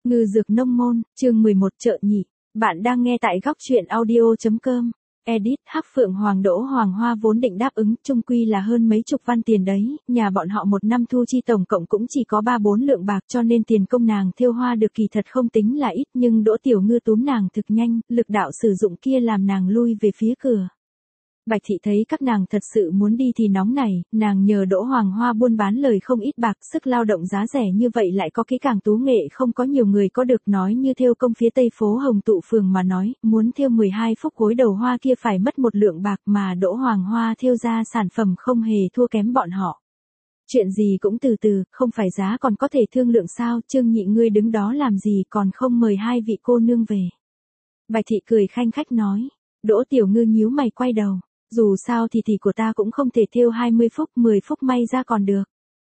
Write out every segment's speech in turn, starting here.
Ngư dược nông môn, chương 11 chợ nhị. Bạn đang nghe tại góc truyện audio.com. Edit Hắc Phượng Hoàng Đỗ Hoàng Hoa vốn định đáp ứng, chung quy là hơn mấy chục văn tiền đấy, nhà bọn họ một năm thu chi tổng cộng cũng chỉ có 3-4 lượng bạc, cho nên tiền công nàng thêu hoa được kỳ thật không tính là ít, nhưng Đỗ Tiểu Ngư túm nàng thực nhanh, lực đạo sử dụng kia làm nàng lui về phía cửa. Bạch Thị thấy các nàng thật sự muốn đi thì nóng này, nàng nhờ Đỗ Hoàng Hoa buôn bán lời không ít bạc, sức lao động giá rẻ như vậy lại có cái càng tú nghệ không có nhiều người có được, nói như thêu công phía tây phố Hồng Tụ phường mà nói, muốn thêu 12 phúc gối đầu hoa kia phải mất 1 lượng bạc, mà Đỗ Hoàng Hoa thêu ra sản phẩm không hề thua kém bọn họ. Chuyện gì cũng từ từ, không phải giá còn có thể thương lượng sao, Trương Nhị ngươi đứng đó làm gì còn không mời 2 vị cô nương về. Bạch Thị cười khanh khách nói. Đỗ Tiểu Ngư nhíu mày quay đầu. Dù sao thì tỷ của ta cũng không thể thêu 20 phúc, 10 phúc may ra còn được.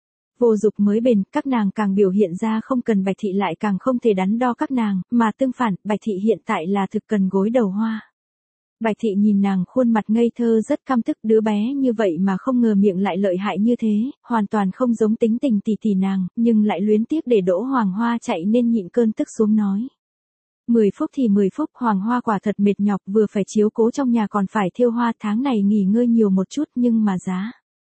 Vô dục mới bền, các nàng càng biểu hiện ra không cần Bạch Thị lại càng không thể đắn đo các nàng, mà tương phản, Bạch Thị hiện tại là thực cần gối đầu hoa. Bạch Thị nhìn nàng khuôn mặt ngây thơ rất căm tức, đứa bé như vậy mà không ngờ miệng lại lợi hại như thế, hoàn toàn không giống tính tình tỷ nàng, nhưng lại luyến tiếc để Đỗ Hoàng Hoa chạy nên nhịn cơn tức xuống nói. 10 phúc thì 10 phúc, Hoàng Hoa quả thật mệt nhọc, vừa phải chiếu cố trong nhà còn phải thêu hoa, tháng này nghỉ ngơi nhiều một chút, nhưng mà giá.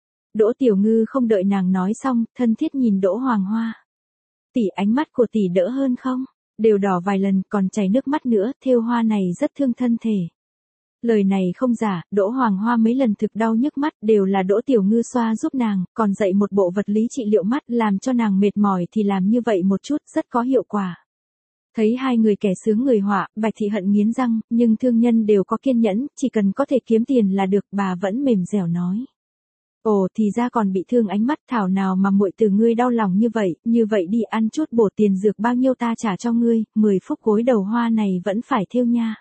Đỗ Tiểu Ngư không đợi nàng nói xong, thân thiết nhìn Đỗ Hoàng Hoa. Tỷ, ánh mắt của tỷ đỡ hơn không? Đều đỏ vài lần, còn chảy nước mắt nữa, thêu hoa này rất thương thân thể. Lời này không giả, Đỗ Hoàng Hoa mấy lần thực đau nhức mắt, đều là Đỗ Tiểu Ngư xoa giúp nàng, còn dạy một bộ vật lý trị liệu mắt, làm cho nàng mệt mỏi thì làm như vậy một chút, rất có hiệu quả. Thấy hai người kẻ sướng người họa, Bạch Thị hận nghiến răng, nhưng thương nhân đều có kiên nhẫn, chỉ cần có thể kiếm tiền là được, bà vẫn mềm dẻo nói. Ồ, thì ra còn bị thương ánh mắt, thảo nào mà muội từ ngươi đau lòng như vậy đi ăn chút bổ, tiền dược bao nhiêu ta trả cho ngươi, 10 phúc gối đầu hoa này vẫn phải thêu nha.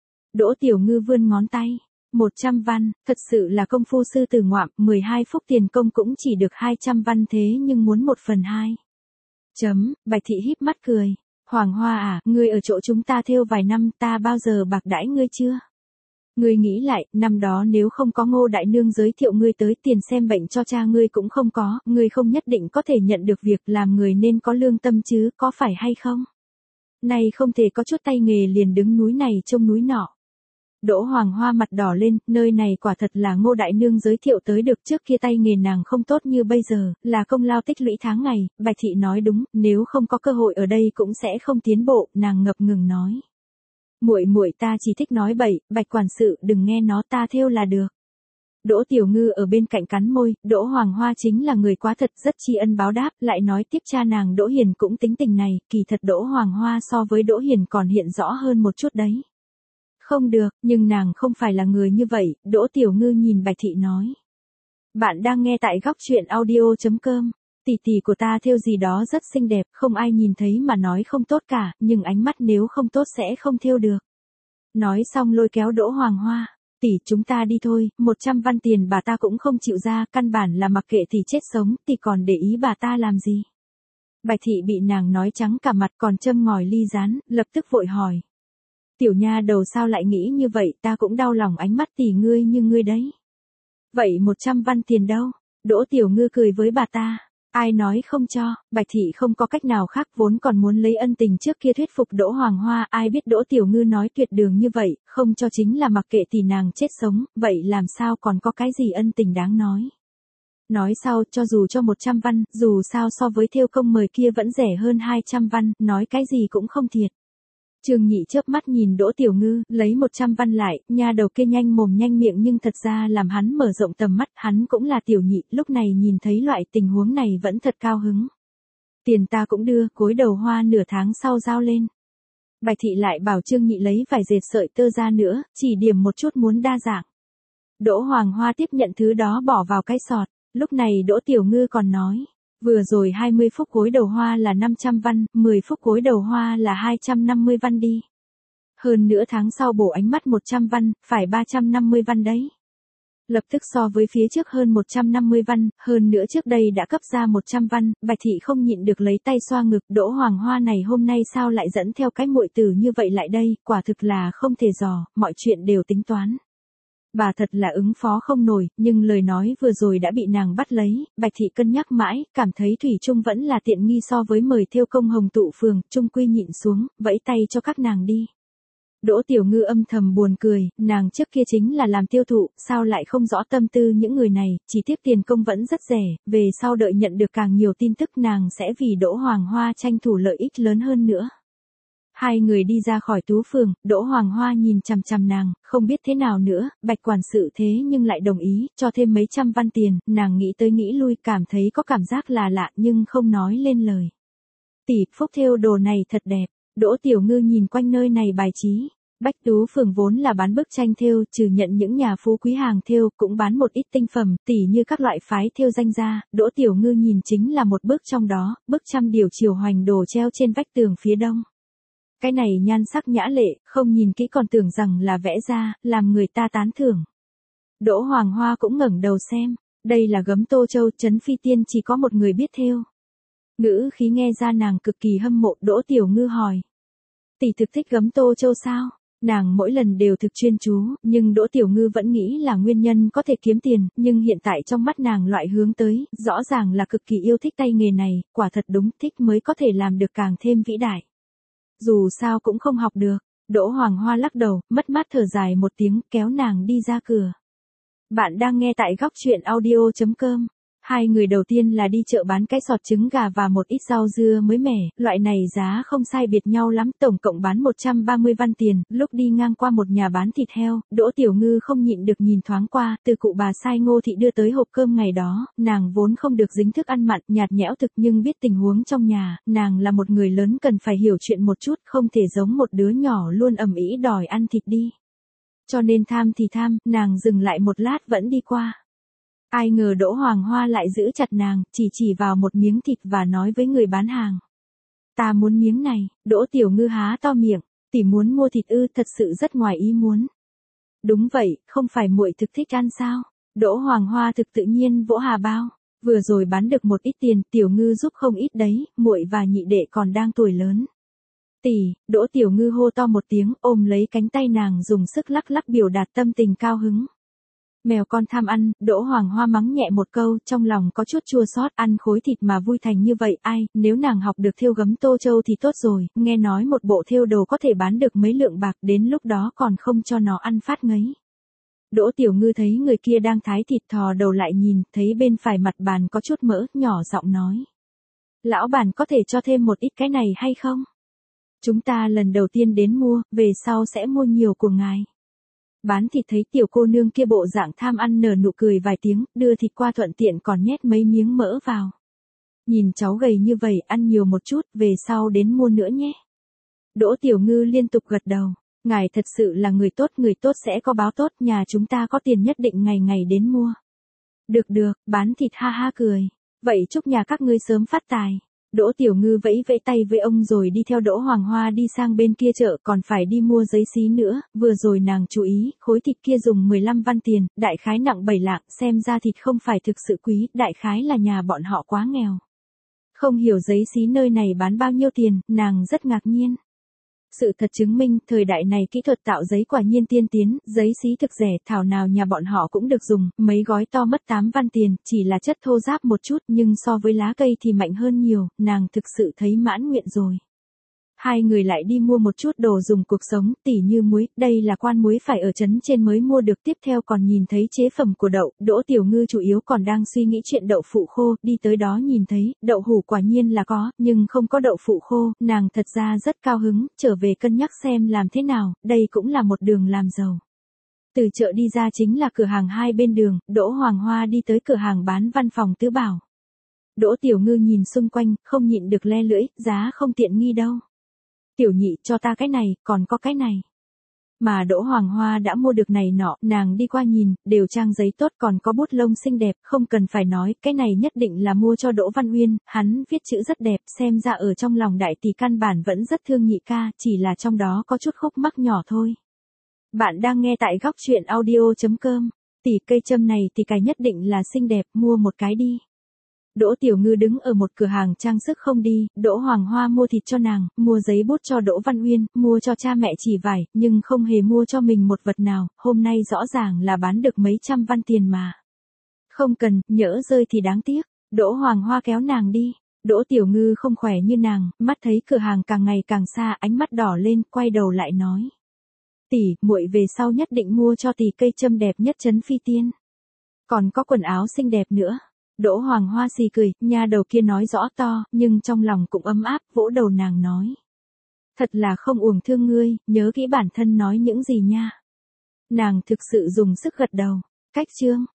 Đỗ Tiểu Ngư vươn ngón tay. 100 văn, thật sự là công phu sư tử ngoạm, 12 phúc tiền công cũng chỉ được 200 văn thế nhưng muốn 1/2. Bạch Thị híp mắt cười. Hoàng Hoa à, ngươi ở chỗ chúng ta thêu vài năm, ta bao giờ bạc đãi ngươi chưa? Ngươi nghĩ lại, năm đó nếu không có Ngô đại nương giới thiệu ngươi tới, tiền xem bệnh cho cha ngươi cũng không có, ngươi không nhất định có thể nhận được việc, làm người nên có lương tâm chứ, có phải hay không? Này không thể có chút tay nghề liền đứng núi này trông núi nọ. Đỗ Hoàng Hoa mặt đỏ lên, nơi này quả thật là Ngô đại nương giới thiệu tới được, trước kia tay nghề nàng không tốt như bây giờ, là công lao tích lũy tháng ngày. Bạch Thị nói đúng, nếu không có cơ hội ở đây cũng sẽ không tiến bộ, nàng ngập ngừng nói. Muội ta chỉ thích nói bậy, Bạch quản sự đừng nghe nó, ta thêu là được. Đỗ Tiểu Ngư ở bên cạnh cắn môi, Đỗ Hoàng Hoa chính là người quá thật, rất tri ân báo đáp, lại nói tiếp cha nàng Đỗ Hiền cũng tính tình này, kỳ thật Đỗ Hoàng Hoa so với Đỗ Hiền còn hiện rõ hơn một chút đấy. Không được, nhưng nàng không phải là người như vậy, Đỗ Tiểu Ngư nhìn Bạch Thị nói. Bạn đang nghe tại góc truyện audio.com. Tỷ của ta thêu gì đó rất xinh đẹp, không ai nhìn thấy mà nói không tốt cả, nhưng ánh mắt nếu không tốt sẽ không thêu được. Nói xong lôi kéo Đỗ Hoàng Hoa. Tỷ, chúng ta đi thôi, 100 văn tiền bà ta cũng không chịu ra, căn bản là mặc kệ tỷ chết sống, tỷ còn để ý bà ta làm gì. Bạch Thị bị nàng nói trắng cả mặt, còn châm ngòi ly rán, lập tức vội hỏi. Tiểu nha đầu sao lại nghĩ như vậy, ta cũng đau lòng ánh mắt tỷ ngươi như ngươi đấy. Vậy 100 văn tiền đâu? Đỗ Tiểu Ngư cười với bà ta. Ai nói không cho, Bạch Thị không có cách nào khác, vốn còn muốn lấy ân tình trước kia thuyết phục Đỗ Hoàng Hoa, ai biết Đỗ Tiểu Ngư nói tuyệt đường như vậy, không cho chính là mặc kệ tỷ nàng chết sống, vậy làm sao còn có cái gì ân tình đáng nói. Nói sau, cho dù cho 100 văn, dù sao so với thêu công mời kia vẫn rẻ hơn 200 văn, nói cái gì cũng không thiệt. Trương Nhị chớp mắt nhìn Đỗ Tiểu Ngư, lấy 100 văn lại, nha đầu kia nhanh mồm nhanh miệng nhưng thật ra làm hắn mở rộng tầm mắt, hắn cũng là tiểu nhị, lúc này nhìn thấy loại tình huống này vẫn thật cao hứng. Tiền ta cũng đưa, gối đầu hoa nửa tháng sau giao lên. Bạch Thị lại bảo Trương Nhị lấy vài dệt sợi tơ ra nữa, chỉ điểm một chút muốn đa dạng. Đỗ Hoàng Hoa tiếp nhận thứ đó bỏ vào cái sọt, lúc này Đỗ Tiểu Ngư còn nói. Vừa rồi 20 phúc gối đầu hoa là 500 văn, 10 phúc gối đầu hoa là 250 văn đi. Hơn nữa tháng sau bổ ánh mắt 100 văn, phải 350 văn đấy. Lập tức so với phía trước hơn 150 văn, hơn nữa trước đây đã cấp ra 100 văn, Bạch Thị không nhịn được lấy tay xoa ngực, Đỗ Hoàng Hoa này hôm nay sao lại dẫn theo cái muội tử như vậy lại đây, quả thực là không thể dò, mọi chuyện đều tính toán. Bà thật là ứng phó không nổi, nhưng lời nói vừa rồi đã bị nàng bắt lấy, Bạch Thị cân nhắc mãi, cảm thấy thủy chung vẫn là tiện nghi so với mời thêu công Hồng Tụ Phường, chung quy nhịn xuống, vẫy tay cho các nàng đi. Đỗ Tiểu Ngư âm thầm buồn cười, nàng trước kia chính là làm tiêu thụ, sao lại không rõ tâm tư những người này, chỉ tiếp tiền công vẫn rất rẻ, về sau đợi nhận được càng nhiều tin tức nàng sẽ vì Đỗ Hoàng Hoa tranh thủ lợi ích lớn hơn nữa. Hai người đi ra khỏi Tú Phường, Đỗ Hoàng Hoa nhìn chằm chằm nàng, không biết thế nào nữa, Bạch quản sự thế nhưng lại đồng ý, cho thêm mấy trăm văn tiền, nàng nghĩ tới nghĩ lui, cảm thấy có cảm giác là lạ nhưng không nói lên lời. Tỷ, phúc thêu đồ này thật đẹp. Đỗ Tiểu Ngư nhìn quanh nơi này bài trí. Bách Tú Phường vốn là bán bức tranh thêu, trừ nhận những nhà phú quý hàng thêu, cũng bán một ít tinh phẩm, tỉ như các loại phái thêu danh gia. Đỗ Tiểu Ngư nhìn chính là một bức trong đó, bức trăm điều chiều hoành đồ treo trên vách tường phía đông. Cái này nhan sắc nhã lệ, không nhìn kỹ còn tưởng rằng là vẽ ra, làm người ta tán thưởng. Đỗ Hoàng Hoa cũng ngẩng đầu xem, đây là gấm Tô Châu, Trấn Phi Tiên chỉ có một người biết thêu. Ngữ khí nghe ra nàng cực kỳ hâm mộ, Đỗ Tiểu Ngư hỏi. Tỷ thực thích gấm Tô Châu sao? Nàng mỗi lần đều thực chuyên chú, nhưng Đỗ Tiểu Ngư vẫn nghĩ là nguyên nhân có thể kiếm tiền, nhưng hiện tại trong mắt nàng loại hướng tới, rõ ràng là cực kỳ yêu thích tay nghề này, quả thật đúng thích mới có thể làm được càng thêm vĩ đại. Dù sao cũng không học được, Đỗ Hoàng Hoa lắc đầu, mất mát thở dài một tiếng, kéo nàng đi ra cửa. Bạn đang nghe tại góc truyện audio.com. Hai người đầu tiên là đi chợ bán cái sọt trứng gà và một ít rau dưa mới mẻ, loại này giá không sai biệt nhau lắm, tổng cộng bán 130 văn tiền, lúc đi ngang qua một nhà bán thịt heo, Đỗ Tiểu Ngư không nhịn được nhìn thoáng qua, từ cụ bà sai Ngô Thị đưa tới hộp cơm ngày đó, nàng vốn không được dính thức ăn mặn, nhạt nhẽo thực nhưng biết tình huống trong nhà, nàng là một người lớn cần phải hiểu chuyện một chút, không thể giống một đứa nhỏ luôn ầm ĩ đòi ăn thịt đi. Cho nên tham thì tham, nàng dừng lại một lát vẫn đi qua. Ai ngờ Đỗ Hoàng Hoa lại giữ chặt nàng, chỉ vào một miếng thịt và nói với người bán hàng. Ta muốn miếng này, Đỗ Tiểu Ngư há to miệng, tỷ muốn mua thịt ư, thật sự rất ngoài ý muốn. Đúng vậy, không phải muội thực thích ăn sao? Đỗ Hoàng Hoa thực tự nhiên vỗ hà bao, vừa rồi bán được một ít tiền, Tiểu Ngư giúp không ít đấy, muội và nhị đệ còn đang tuổi lớn. Tỷ, Đỗ Tiểu Ngư hô to một tiếng, ôm lấy cánh tay nàng dùng sức lắc lắc biểu đạt tâm tình cao hứng. Mèo con tham ăn, Đỗ Hoàng Hoa mắng nhẹ một câu, trong lòng có chút chua xót, ăn khối thịt mà vui thành như vậy, ai, nếu nàng học được thêu gấm Tô Châu thì tốt rồi, nghe nói một bộ thêu đồ có thể bán được mấy lượng bạc, đến lúc đó còn không cho nó ăn phát ngấy. Đỗ Tiểu Ngư thấy người kia đang thái thịt thò đầu lại nhìn, thấy bên phải mặt bàn có chút mỡ, nhỏ giọng nói. Lão bản có thể cho thêm một ít cái này hay không? Chúng ta lần đầu tiên đến mua, về sau sẽ mua nhiều của ngài. Bán thịt thấy tiểu cô nương kia bộ dạng tham ăn nở nụ cười vài tiếng, đưa thịt qua thuận tiện còn nhét mấy miếng mỡ vào. Nhìn cháu gầy như vậy, ăn nhiều một chút, về sau đến mua nữa nhé. Đỗ Tiểu Ngư liên tục gật đầu. Ngài thật sự là người tốt sẽ có báo tốt, nhà chúng ta có tiền nhất định ngày ngày đến mua. Được, bán thịt ha ha cười. Vậy chúc nhà các ngươi sớm phát tài. Đỗ Tiểu Ngư vẫy vẫy tay với ông rồi đi theo Đỗ Hoàng Hoa đi sang bên kia chợ, còn phải đi mua giấy xí nữa, vừa rồi nàng chú ý, khối thịt kia dùng 15 văn tiền, đại khái nặng 7 lạng, xem ra thịt không phải thực sự quý, đại khái là nhà bọn họ quá nghèo. Không hiểu giấy xí nơi này bán bao nhiêu tiền, nàng rất ngạc nhiên. Sự thật chứng minh, thời đại này kỹ thuật tạo giấy quả nhiên tiên tiến, giấy xí thực rẻ, thảo nào nhà bọn họ cũng được dùng, mấy gói to mất 8 văn tiền, chỉ là chất thô ráp một chút nhưng so với lá cây thì mạnh hơn nhiều, nàng thực sự thấy mãn nguyện rồi. Hai người lại đi mua một chút đồ dùng cuộc sống, tỉ như muối, đây là quan muối phải ở trấn trên mới mua được, tiếp theo còn nhìn thấy chế phẩm của đậu, Đỗ Tiểu Ngư chủ yếu còn đang suy nghĩ chuyện đậu phụ khô, đi tới đó nhìn thấy, đậu hủ quả nhiên là có, nhưng không có đậu phụ khô, nàng thật ra rất cao hứng, trở về cân nhắc xem làm thế nào, đây cũng là một đường làm giàu. Từ chợ đi ra chính là cửa hàng hai bên đường, Đỗ Hoàng Hoa đi tới cửa hàng bán văn phòng tứ bảo. Đỗ Tiểu Ngư nhìn xung quanh, không nhịn được le lưỡi, giá không tiện nghi đâu. Tiểu nhị cho ta cái này, còn có cái này. Mà Đỗ Hoàng Hoa đã mua được này nọ, nàng đi qua nhìn, đều trang giấy tốt còn có bút lông xinh đẹp, không cần phải nói, cái này nhất định là mua cho Đỗ Văn Uyên, hắn viết chữ rất đẹp, xem ra ở trong lòng đại tỷ căn bản vẫn rất thương nhị ca, chỉ là trong đó có chút khúc mắc nhỏ thôi. Bạn đang nghe tại góc truyện audio.com, tỷ cây châm này thì cái nhất định là xinh đẹp, mua một cái đi. Đỗ Tiểu Ngư đứng ở một cửa hàng trang sức không đi, Đỗ Hoàng Hoa mua thịt cho nàng, mua giấy bút cho Đỗ Văn Uyên, mua cho cha mẹ chỉ vải, nhưng không hề mua cho mình một vật nào, hôm nay rõ ràng là bán được mấy trăm văn tiền mà. Không cần, nhỡ rơi thì đáng tiếc. Đỗ Hoàng Hoa kéo nàng đi. Đỗ Tiểu Ngư không khỏe như nàng, mắt thấy cửa hàng càng ngày càng xa, ánh mắt đỏ lên, quay đầu lại nói. Tỷ, muội về sau nhất định mua cho tỷ cây châm đẹp nhất trấn Phi Tiên. Còn có quần áo xinh đẹp nữa. Đỗ Hoàng Hoa xì cười, nha đầu kia nói rõ to, nhưng trong lòng cũng ấm áp, vỗ đầu nàng nói. Thật là không uổng thương ngươi, nhớ kỹ bản thân nói những gì nha. Nàng thực sự dùng sức gật đầu. Cách chương.